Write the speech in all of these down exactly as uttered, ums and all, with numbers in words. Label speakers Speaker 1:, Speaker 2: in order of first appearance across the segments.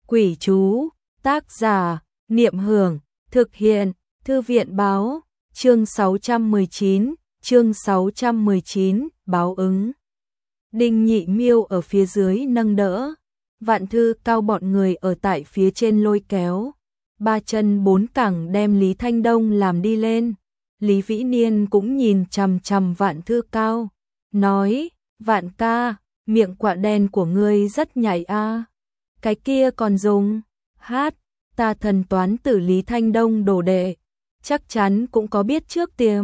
Speaker 1: Quỷ chú, tác giả, Niệm Hưởng, thực hiện, Thư viện báo, chương sáu trăm mười chín, chương sáu trăm mười chín, báo ứng. Đinh Nhị Miêu ở phía dưới nâng đỡ, Vạn Thư Cao bọn người ở tại phía trên lôi kéo. Ba chân bốn cẳng đem Lý Thanh Đông làm đi lên. Lý Vĩ Niên cũng nhìn chằm chằm Vạn Thư Cao, nói, Vạn ca, miệng quạ đen của ngươi rất nhạy a. Cái kia còn dùng, hát, ta thần toán tử Lý Thanh Đông đồ đệ, chắc chắn cũng có biết trước tiềm.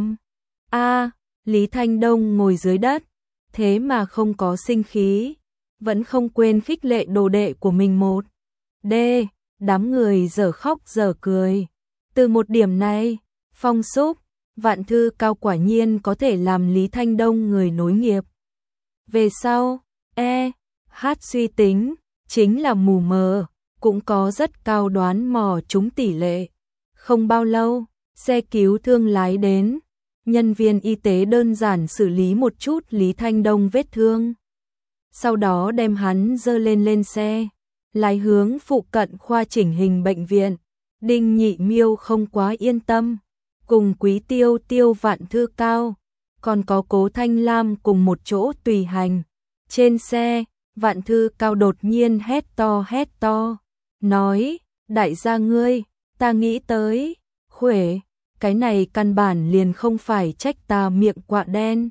Speaker 1: A, Lý Thanh Đông ngồi dưới đất, thế mà không có sinh khí, vẫn không quên khích lệ đồ đệ của mình một. D, đám người giờ khóc giờ cười. Từ một điểm này, Phong Súc, Vạn Thư Cao quả nhiên có thể làm Lý Thanh Đông người nối nghiệp. Về sau, E, hát suy tính, chính là mù mờ, cũng có rất cao đoán mò trúng tỷ lệ. Không bao lâu, xe cứu thương lái đến, nhân viên y tế đơn giản xử lý một chút Lý Thanh Đông vết thương. Sau đó đem hắn dơ lên lên xe, lái hướng phụ cận khoa chỉnh hình bệnh viện. Đinh Nhị Miêu không quá yên tâm, cùng Quý Tiêu Tiêu Vạn Thư Cao, còn có Cố Thanh Lam cùng một chỗ tùy hành. Trên xe, Vạn Thư Cao đột nhiên hét to hét to, nói, đại gia ngươi, ta nghĩ tới, Khuể, cái này căn bản liền không phải trách ta miệng quạ đen,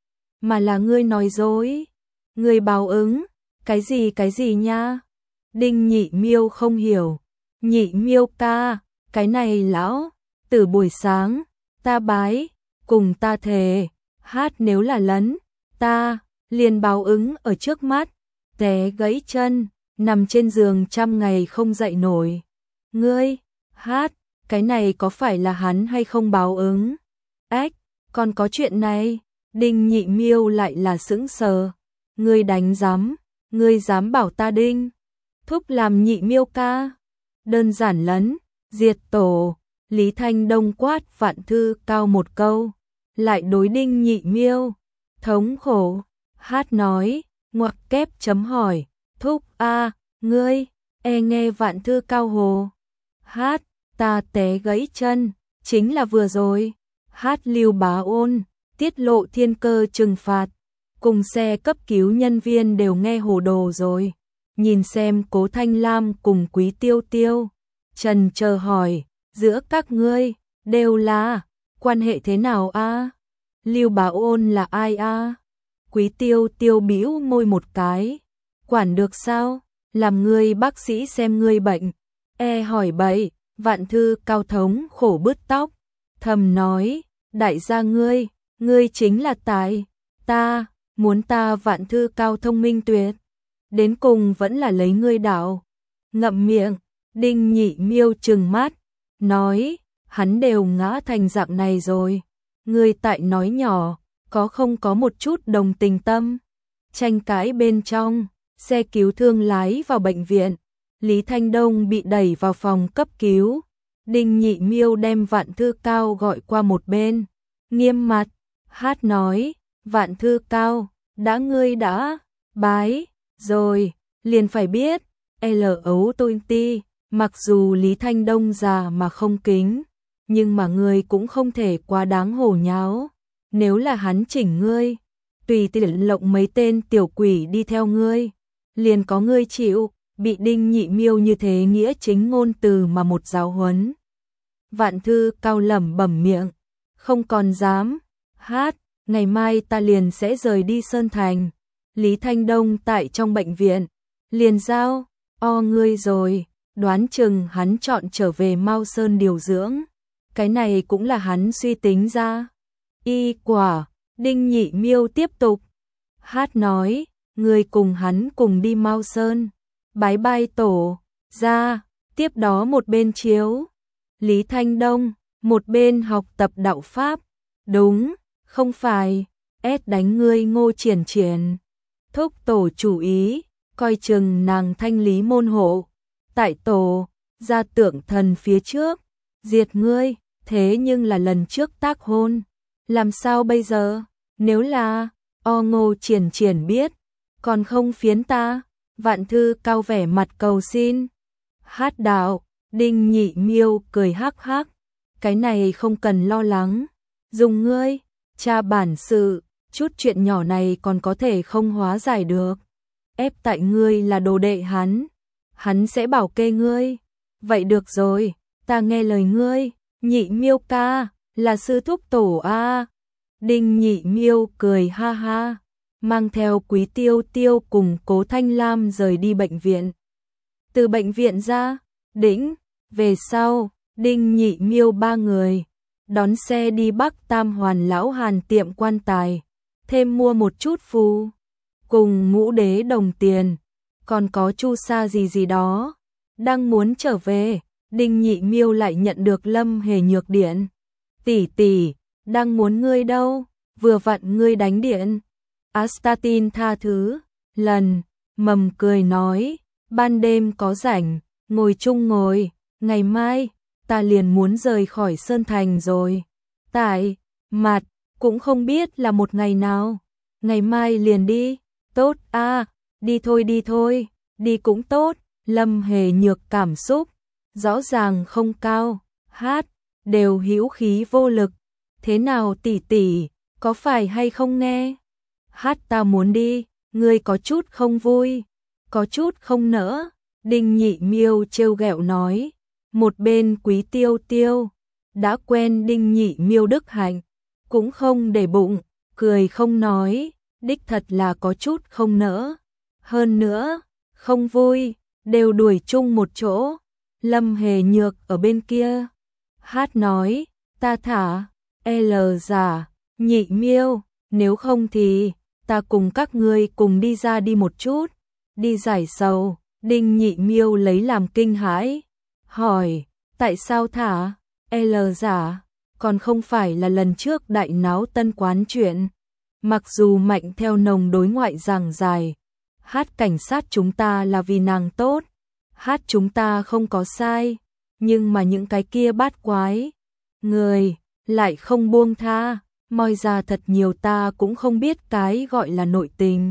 Speaker 1: mà là ngươi nói dối, ngươi báo ứng, cái gì cái gì nha. Đinh Nhị Miêu không hiểu, Nhị Miêu ca, cái này lão, từ buổi sáng, ta bái, cùng ta thề, hát nếu là lấn, ta, liền báo ứng ở trước mắt, té gãy chân, nằm trên giường trăm ngày không dậy nổi. Ngươi, hát, cái này có phải là hắn hay không báo ứng? Ách, còn có chuyện này, Đinh Nhị Miêu lại là sững sờ. Ngươi đánh giám, ngươi dám bảo ta Đinh Thúc làm Nhị Miêu ca? Đơn giản lấn, diệt tổ. Lý Thanh Đông quát Vạn Thư Cao một câu, lại đối Đinh Nhị Miêu, thống khổ. Hát nói, ngoặc kép chấm hỏi, Thúc a, ngươi, e nghe Vạn Thư Cao hồ. Hát, ta té gãy chân, chính là vừa rồi. Hát Lưu Bá Ôn, tiết lộ thiên cơ trừng phạt, cùng xe cấp cứu nhân viên đều nghe hồ đồ rồi. Nhìn xem Cố Thanh Lam cùng Quý Tiêu Tiêu, trần chờ hỏi, giữa các ngươi, đều là, quan hệ thế nào a? Lưu Bá Ôn là ai a? Quý Tiêu Tiêu bĩu môi một cái, quản được sao, làm ngươi bác sĩ xem ngươi bệnh. E hỏi bậy, Vạn Thư Cao thống khổ bứt tóc, thầm nói, đại gia ngươi, ngươi chính là tài, ta, muốn ta Vạn Thư Cao thông minh tuyệt, đến cùng vẫn là lấy ngươi đạo. Ngậm miệng, Đinh Nhị Miêu trừng mắt, nói, hắn đều ngã thành dạng này rồi, ngươi tại nói nhỏ, có không có một chút đồng tình tâm. Tranh cãi bên trong, xe cứu thương lái vào bệnh viện, Lý Thanh Đông bị đẩy vào phòng cấp cứu. Đinh Nhị Miêu đem Vạn Thư Cao gọi qua một bên, nghiêm mặt, hát nói, Vạn Thư Cao, đã ngươi đã bái rồi, liền phải biết, L ấu tôi ti, mặc dù Lý Thanh Đông già mà không kính, nhưng mà ngươi cũng không thể quá đáng hổ nháo. Nếu là hắn chỉnh ngươi, tùy tiện lộng mấy tên tiểu quỷ đi theo ngươi, liền có ngươi chịu. Bị Đinh Nhị Miêu như thế nghĩa chính ngôn từ mà một giáo huấn. Vạn Thư Cao lẩm bẩm miệng, không còn dám, hát, ngày mai ta liền sẽ rời đi Sơn Thành. Lý Thanh Đông tại trong bệnh viện, liền giao, o ngươi rồi, đoán chừng hắn chọn trở về Mao Sơn điều dưỡng. Cái này cũng là hắn suy tính ra. Y quả, Đinh Nhị Miêu tiếp tục, hát nói, ngươi cùng hắn cùng đi Mao Sơn. Bái bai tổ, ra, tiếp đó một bên chiếu. Lý Thanh Đông, một bên học tập đạo Pháp. Đúng, không phải, ép đánh ngươi Ngô Triển Triển. Thúc tổ chủ ý, coi chừng nàng thanh lý môn hộ. Tại tổ, ra tượng thần phía trước, diệt ngươi, thế nhưng là lần trước tác hôn. Làm sao bây giờ, nếu là, o Ngô Triển Triển biết, còn không phiến ta. Vạn Thư Cao vẻ mặt cầu xin, Hát đạo, Đinh Nhị Miêu cười hắc hắc, cái này không cần lo lắng, dùng ngươi, cha bản sự, chút chuyện nhỏ này còn có thể không hóa giải được. Ép tại ngươi là đồ đệ hắn, hắn sẽ bảo kê ngươi. Vậy được rồi, ta nghe lời ngươi, Nhị Miêu ca, là sư thúc tổ a. Đinh Nhị Miêu cười ha ha, mang theo Quý Tiêu Tiêu cùng Cố Thanh Lam rời đi bệnh viện. Từ bệnh viện ra, đĩnh, về sau, Đinh Nhị Miêu ba người đón xe đi Bắc Tam Hoàn lão Hàn tiệm quan tài, thêm mua một chút phù, cùng ngũ đế đồng tiền, còn có chu sa gì gì đó. Đang muốn trở về, Đinh Nhị Miêu lại nhận được Lâm Hề Nhược điện. Tỷ tỷ, đang muốn ngươi đâu, vừa vặn ngươi đánh điện. Astatin tha thứ, lần, mầm cười nói, ban đêm có rảnh, ngồi chung ngồi, ngày mai, ta liền muốn rời khỏi Sơn Thành rồi. Tại, mặt, cũng không biết là một ngày nào, ngày mai liền đi, tốt a, đi thôi đi thôi, đi cũng tốt. Lâm Hề Nhược cảm xúc rõ ràng không cao, hát đều hữu khí vô lực. Thế nào tỷ tỷ, có phải hay không nghe? Hát ta muốn đi, ngươi có chút không vui, có chút không nỡ. Đinh Nhị Miêu trêu ghẹo nói. Một bên Quý Tiêu Tiêu đã quen Đinh Nhị Miêu đức hạnh, cũng không để bụng, cười không nói, đích thật là có chút không nỡ. Hơn nữa, không vui, đều đuổi chung một chỗ. Lâm Hề Nhược ở bên kia, hát nói, ta thả, L giả, Nhị Miêu, nếu không thì, ta cùng các ngươi cùng đi ra đi một chút, đi giải sầu. Đinh Nhị Miêu lấy làm kinh hãi, hỏi, tại sao thả, L giả, còn không phải là lần trước đại náo Tân Quán chuyện. Mặc dù Mạnh theo nồng đối ngoại giảng dài, hát cảnh sát chúng ta là vì nàng tốt, hát chúng ta không có sai, nhưng mà những cái kia bát quái người lại không buông tha, moi ra thật nhiều ta cũng không biết cái gọi là nội tình.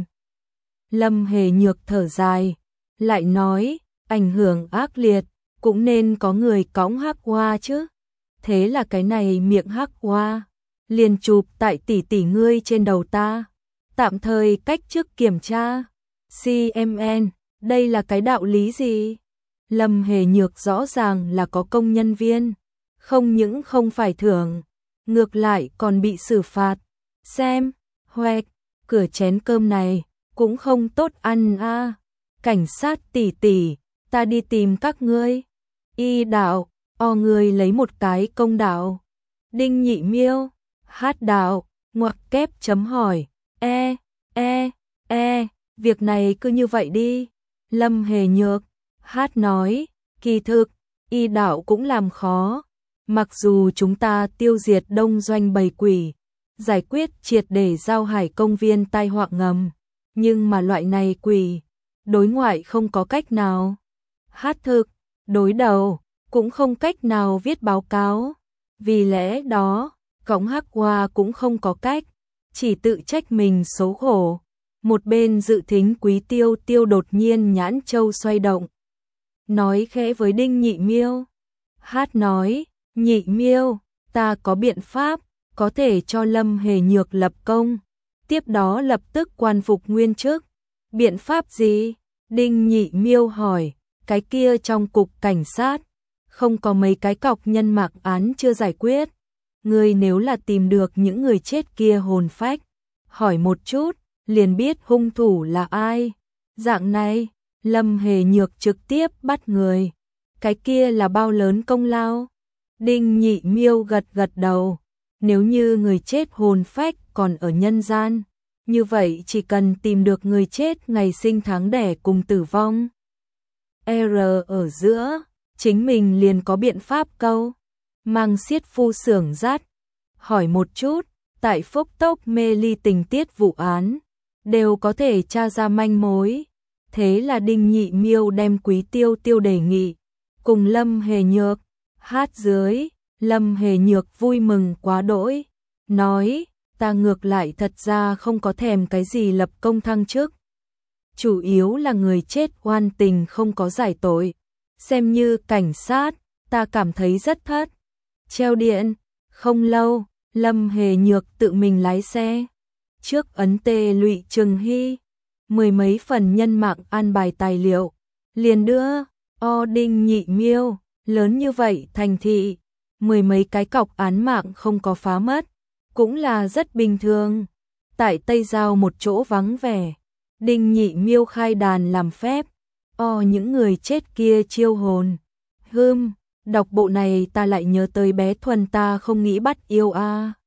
Speaker 1: Lâm Hề Nhược thở dài, lại nói, ảnh hưởng ác liệt, cũng nên có người cõng hắc hoa chứ. Thế là cái này miệng hắc hoa liền chụp tại tỷ tỷ ngươi trên đầu ta, tạm thời cách chức kiểm tra. xê em en, đây là cái đạo lý gì? Lâm Hề Nhược rõ ràng là có công nhân viên, không những không phải thưởng, ngược lại còn bị xử phạt. Xem, hoẹt, cửa chén cơm này cũng không tốt ăn a. À. Cảnh sát tỷ tỷ, ta đi tìm các ngươi. Y đạo, o người lấy một cái công đạo. Đinh Nhị Miêu, hát đạo, ngoặc kép chấm hỏi, e, e, e, việc này cứ như vậy đi. Lâm Hề Nhược, hát nói, kỳ thực, y đạo cũng làm khó. Mặc dù chúng ta tiêu diệt đông doanh bầy quỷ, giải quyết triệt để giao hải công viên tai họa ngầm, nhưng mà loại này quỷ, đối ngoại không có cách nào. Hát thực, đối đầu, cũng không cách nào viết báo cáo. Vì lẽ đó, cõng hắc hoa cũng không có cách, chỉ tự trách mình xấu khổ. Một bên dự thính Quý Tiêu Tiêu đột nhiên nhãn châu xoay động, nói khẽ với Đinh Nhị Miêu. Hát nói, Nhị Miêu, ta có biện pháp, có thể cho Lâm Hề Nhược lập công, tiếp đó lập tức quan phục nguyên chức. Biện pháp gì? Đinh Nhị Miêu hỏi, cái kia trong cục cảnh sát, không có mấy cái cọc nhân mạc án chưa giải quyết. Ngươi nếu là tìm được những người chết kia hồn phách, hỏi một chút, liền biết hung thủ là ai. Dạng này, Lâm Hề Nhược trực tiếp bắt người. Cái kia là bao lớn công lao? Đinh Nhị Miêu gật gật đầu. Nếu như người chết hồn phách còn ở nhân gian, như vậy chỉ cần tìm được người chết ngày sinh tháng đẻ cùng tử vong R ở giữa, chính mình liền có biện pháp câu. Mang xiết phu xưởng dắt, hỏi một chút, tại Phúc Tốc mê ly tình tiết vụ án, đều có thể tra ra manh mối. Thế là Đinh Nhị Miêu đem Quý Tiêu Tiêu đề nghị, cùng Lâm Hề Nhược, hát dưới. Lâm Hề Nhược vui mừng quá đỗi, nói, ta ngược lại thật ra không có thèm cái gì lập công thăng chức. Chủ yếu là người chết oan tình không có giải tội, xem như cảnh sát, ta cảm thấy rất thất. Treo điện, không lâu, Lâm Hề Nhược tự mình lái xe. Trước ấn tê lụy Trừng Hy, mười mấy phần nhân mạng an bài tài liệu, liền đưa, o đinh nhị miêu, lớn như vậy thành thị, mười mấy cái cọc án mạng không có phá mất, cũng là rất bình thường. Tại Tây Giao một chỗ vắng vẻ, đinh nhị miêu khai đàn làm phép, o những người chết kia chiêu hồn. Hưm, đọc bộ này ta lại nhớ tới bé Thuần ta không nghĩ bắt yêu a.